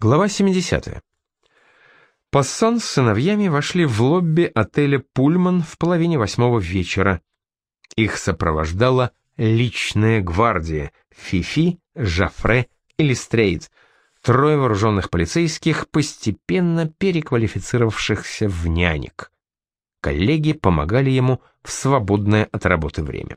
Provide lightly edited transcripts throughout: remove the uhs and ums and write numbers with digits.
Глава 70. Пассан с сыновьями вошли в лобби отеля «Пульман» в 7:30 вечера. Их сопровождала личная гвардия Фифи, Жофре и Лестрейд, трое вооруженных полицейских, постепенно переквалифицировавшихся в нянек. Коллеги помогали ему в свободное от работы время.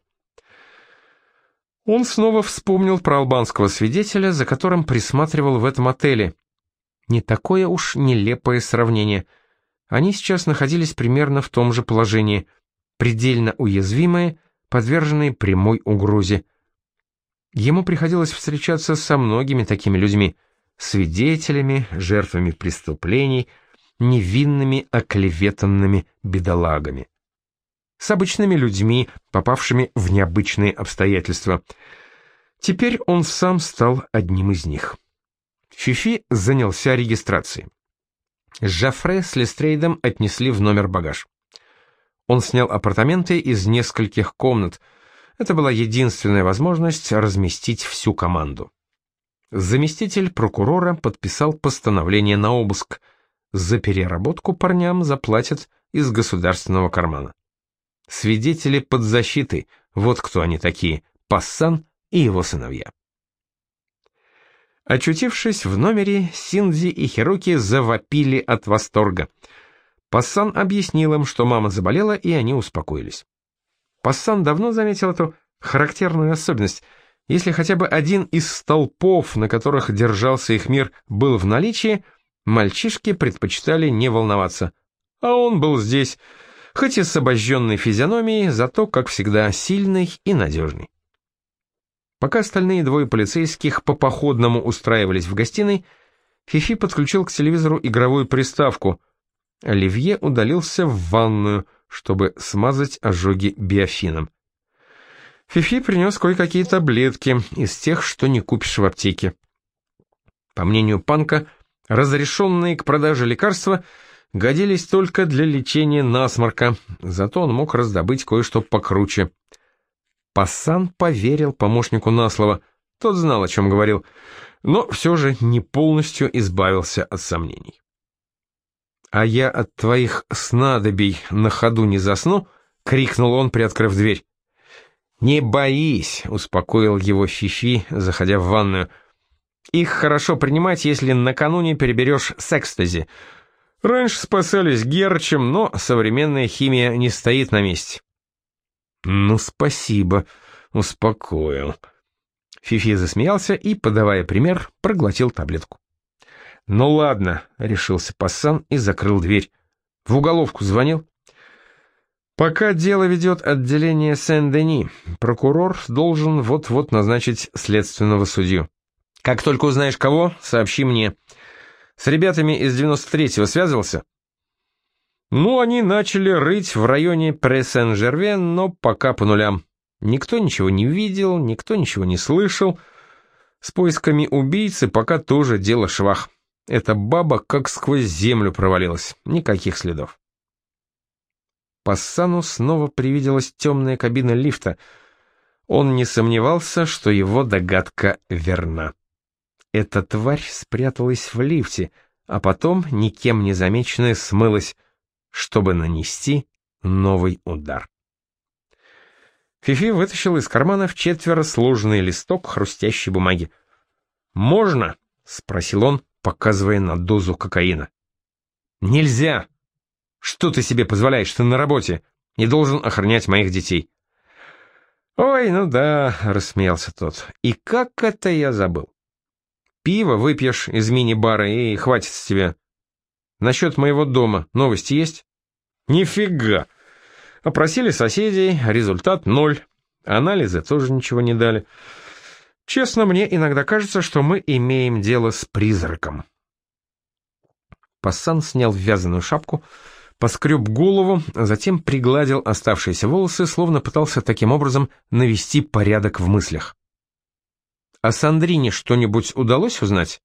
Он снова вспомнил про албанского свидетеля, за которым присматривал в этом отеле. Не такое уж нелепое сравнение. Они сейчас находились примерно в том же положении, предельно уязвимые, подверженные прямой угрозе. Ему приходилось встречаться со многими такими людьми, свидетелями, жертвами преступлений, невинными оклеветанными бедолагами. С обычными людьми, попавшими в необычные обстоятельства. Теперь он сам стал одним из них. Фифи занялся регистрацией. Жофре с Лестрейдом отнесли в номер багаж. Он снял апартаменты из нескольких комнат. Это была единственная возможность разместить всю команду. Заместитель прокурора подписал постановление на обыск. За переработку парням заплатят из государственного кармана. Свидетели под защитой, вот кто они такие, Пассан и его сыновья. Очутившись в номере, Синдзи и Хироки завопили от восторга. Пассан объяснил им, что мама заболела, и они успокоились. Пассан давно заметил эту характерную особенность. Если хотя бы один из столпов, на которых держался их мир, был в наличии, мальчишки предпочитали не волноваться. А он был здесь, хоть и с обожженной физиономией, зато, как всегда, сильный и надежный. Пока остальные двое полицейских по походному устраивались в гостиной, Фифи подключил к телевизору игровую приставку. Оливье удалился в ванную, чтобы смазать ожоги биофином. Фифи принес кое-какие таблетки из тех, что не купишь в аптеке. По мнению Панка, разрешенные к продаже лекарства годились только для лечения насморка, зато он мог раздобыть кое-что покруче. Пассан поверил помощнику на слово, тот знал, о чем говорил, но все же не полностью избавился от сомнений. «А я от твоих снадобий на ходу не засну?» — крикнул он, приоткрыв дверь. «Не боись», — успокоил его Фифи, заходя в ванную. «Их хорошо принимать, если накануне переберешь с экстази. Раньше спасались герчем, но современная химия не стоит на месте». «Ну, спасибо, успокоил». Фифи засмеялся и, подавая пример, проглотил таблетку. «Ну ладно», — решился Пассан и закрыл дверь. «В уголовку звонил?» «Пока дело ведет отделение Сен-Дени. Прокурор должен вот-вот назначить следственного судью. Как только узнаешь кого, сообщи мне. С ребятами из 93-го связывался?» «Ну, они начали рыть в районе Пре-Сен-Жервен, но пока по нулям. Никто ничего не видел, никто ничего не слышал. С поисками убийцы пока тоже дело швах. Эта баба как сквозь землю провалилась, никаких следов». Пассану снова привиделась темная кабина лифта. Он не сомневался, что его догадка верна. Эта тварь спряталась в лифте, а потом, никем не замеченная, смылась, чтобы нанести новый удар. Фифи вытащил из кармана вчетверо сложенный листок хрустящей бумаги. «Можно?» — спросил он, показывая на дозу кокаина. «Нельзя! Что ты себе позволяешь? Ты на работе. Не должен охранять моих детей». «Ой, ну да», — рассмеялся тот. «И как это я забыл? Пиво выпьешь из мини-бара и хватит с тебя. Насчет моего дома новости есть?» «Нифига! Опросили соседей, результат 0. Анализы тоже ничего не дали. Честно, мне иногда кажется, что мы имеем дело с призраком». Пассан снял вязаную шапку, поскреб голову, затем пригладил оставшиеся волосы, словно пытался таким образом навести порядок в мыслях. «О Сандрине что-нибудь удалось узнать?»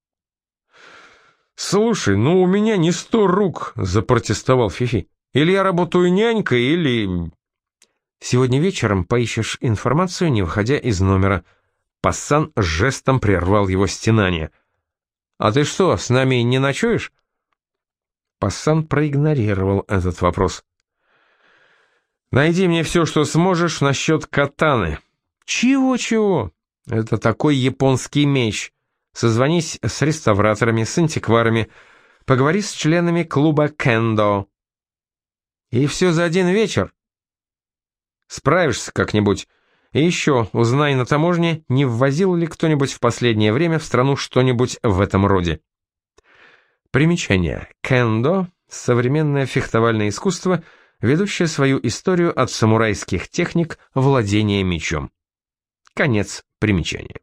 «Слушай, ну у меня не 100 рук», — запротестовал Фифи. «Или я работаю нянькой, или...» «Сегодня вечером поищешь информацию, не выходя из номера». Пассан жестом прервал его стенание. А ты что, с нами не ночуешь? Пассан проигнорировал этот вопрос. «Найди мне все, что сможешь насчет катаны». «Чего-чего? Это такой японский меч. Созвонись с реставраторами, с антикварами, поговори с членами клуба кендо». «И все за один вечер?» «Справишься как-нибудь. И еще узнай на таможне, не ввозил ли кто-нибудь в последнее время в страну что-нибудь в этом роде». Примечание. Кендо — современное фехтовальное искусство, ведущее свою историю от самурайских техник владения мечом. Конец примечания.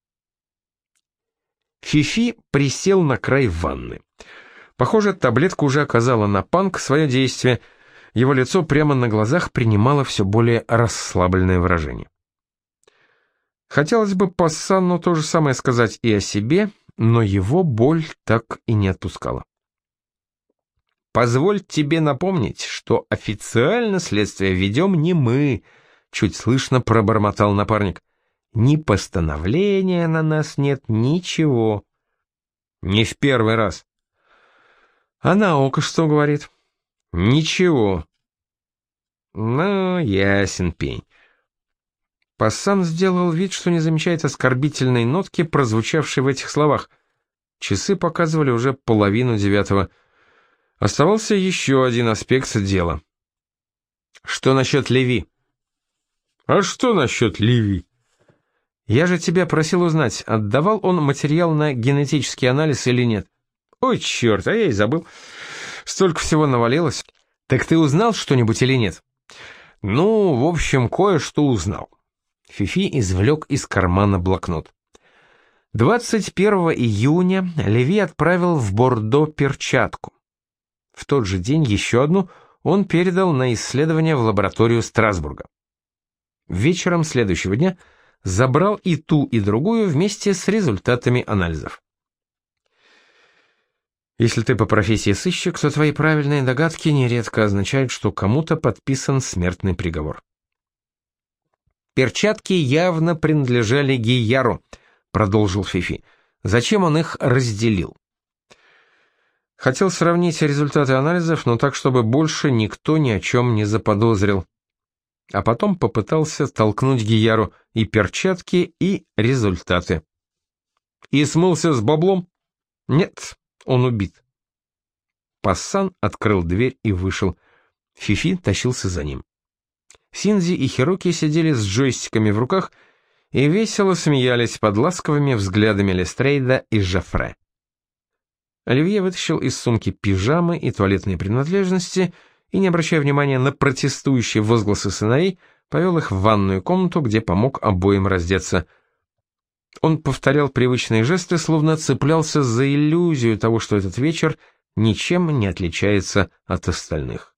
Фифи присел на край ванны. Похоже, таблетка уже оказала на Панк свое действие, его лицо прямо на глазах принимало все более расслабленное выражение. Хотелось бы Пассану то же самое сказать и о себе, но его боль так и не отпускала. «Позволь тебе напомнить, что официально следствие ведем не мы», — чуть слышно пробормотал напарник. «Ни постановления на нас нет, ничего». «Не в первый раз». «А наука что говорит?» «Ничего». «Ну, ясен пень». Пассан сделал вид, что не замечает оскорбительной нотки, прозвучавшей в этих словах. Часы показывали уже 8:30. Оставался еще один аспект дела. «Что насчет Леви?» «А что насчет Леви?» «Я же тебя просил узнать, отдавал он материал на генетический анализ или нет?» «Ой, черт, а я и забыл. Столько всего навалилось. Так ты узнал что-нибудь или нет?» «Ну, в общем, кое-что узнал». Фифи извлек из кармана блокнот. 21 июня Леви отправил в Бордо перчатку. В тот же день еще одну он передал на исследование в лабораторию Страсбурга. Вечером следующего дня забрал и ту, и другую вместе с результатами анализов. Если ты по профессии сыщик, то твои правильные догадки нередко означают, что кому-то подписан смертный приговор. «Перчатки явно принадлежали Гийяру», — продолжил Фифи. «Зачем он их разделил?» Хотел сравнить результаты анализов, но так, чтобы больше никто ни о чем не заподозрил. А потом попытался толкнуть Гийяру и перчатки, и результаты. «И смылся с баблом?» «Нет, он убит». Пассан открыл дверь и вышел. Фифи тащился за ним. Синдзи и Хироки сидели с джойстиками в руках и весело смеялись под ласковыми взглядами Лестрейда и Жофре. Оливье вытащил из сумки пижамы и туалетные принадлежности и, не обращая внимания на протестующие возгласы сыновей, повел их в ванную комнату, где помог обоим раздеться. Он повторял привычные жесты, словно цеплялся за иллюзию того, что этот вечер ничем не отличается от остальных.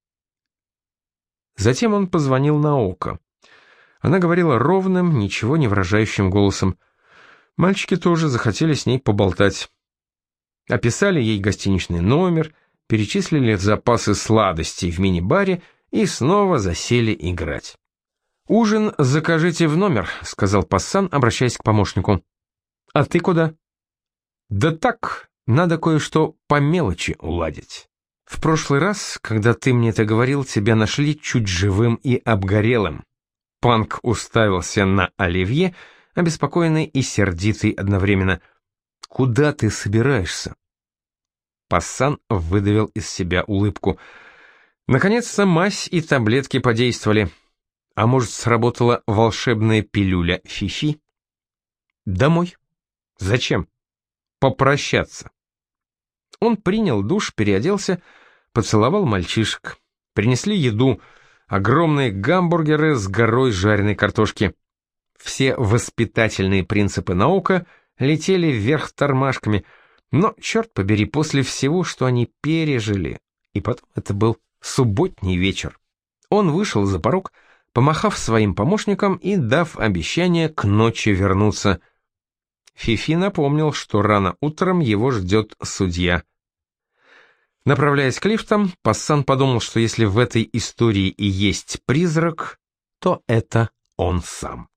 Затем он позвонил Наоко. Она говорила ровным, ничего не выражающим голосом. Мальчики тоже захотели с ней поболтать. Описали ей гостиничный номер, перечислили запасы сладостей в мини-баре и снова засели играть. «Ужин закажите в номер», — сказал Пассан, обращаясь к помощнику. «А ты куда?» «Да так, надо кое-что по мелочи уладить. В прошлый раз, когда ты мне это говорил, тебя нашли чуть живым и обгорелым». Панк уставился на Оливье, обеспокоенный и сердитый одновременно. «Куда ты собираешься?» Пассан выдавил из себя улыбку. Наконец-то мазь и таблетки подействовали. А может, сработала волшебная пилюля Фифи? Домой. Зачем? Попрощаться. Он принял душ, переоделся, поцеловал мальчишек. Принесли еду, огромные гамбургеры с горой жареной картошки. Все воспитательные принципы Наоко летели вверх тормашками, но, черт побери, после всего, что они пережили, и потом это был субботний вечер, он вышел за порог, помахав своим помощникам и дав обещание к ночи вернуться. Фифи напомнил, что рано утром его ждет судья. Направляясь к лифтам, Пассан подумал, что если в этой истории и есть призрак, то это он сам.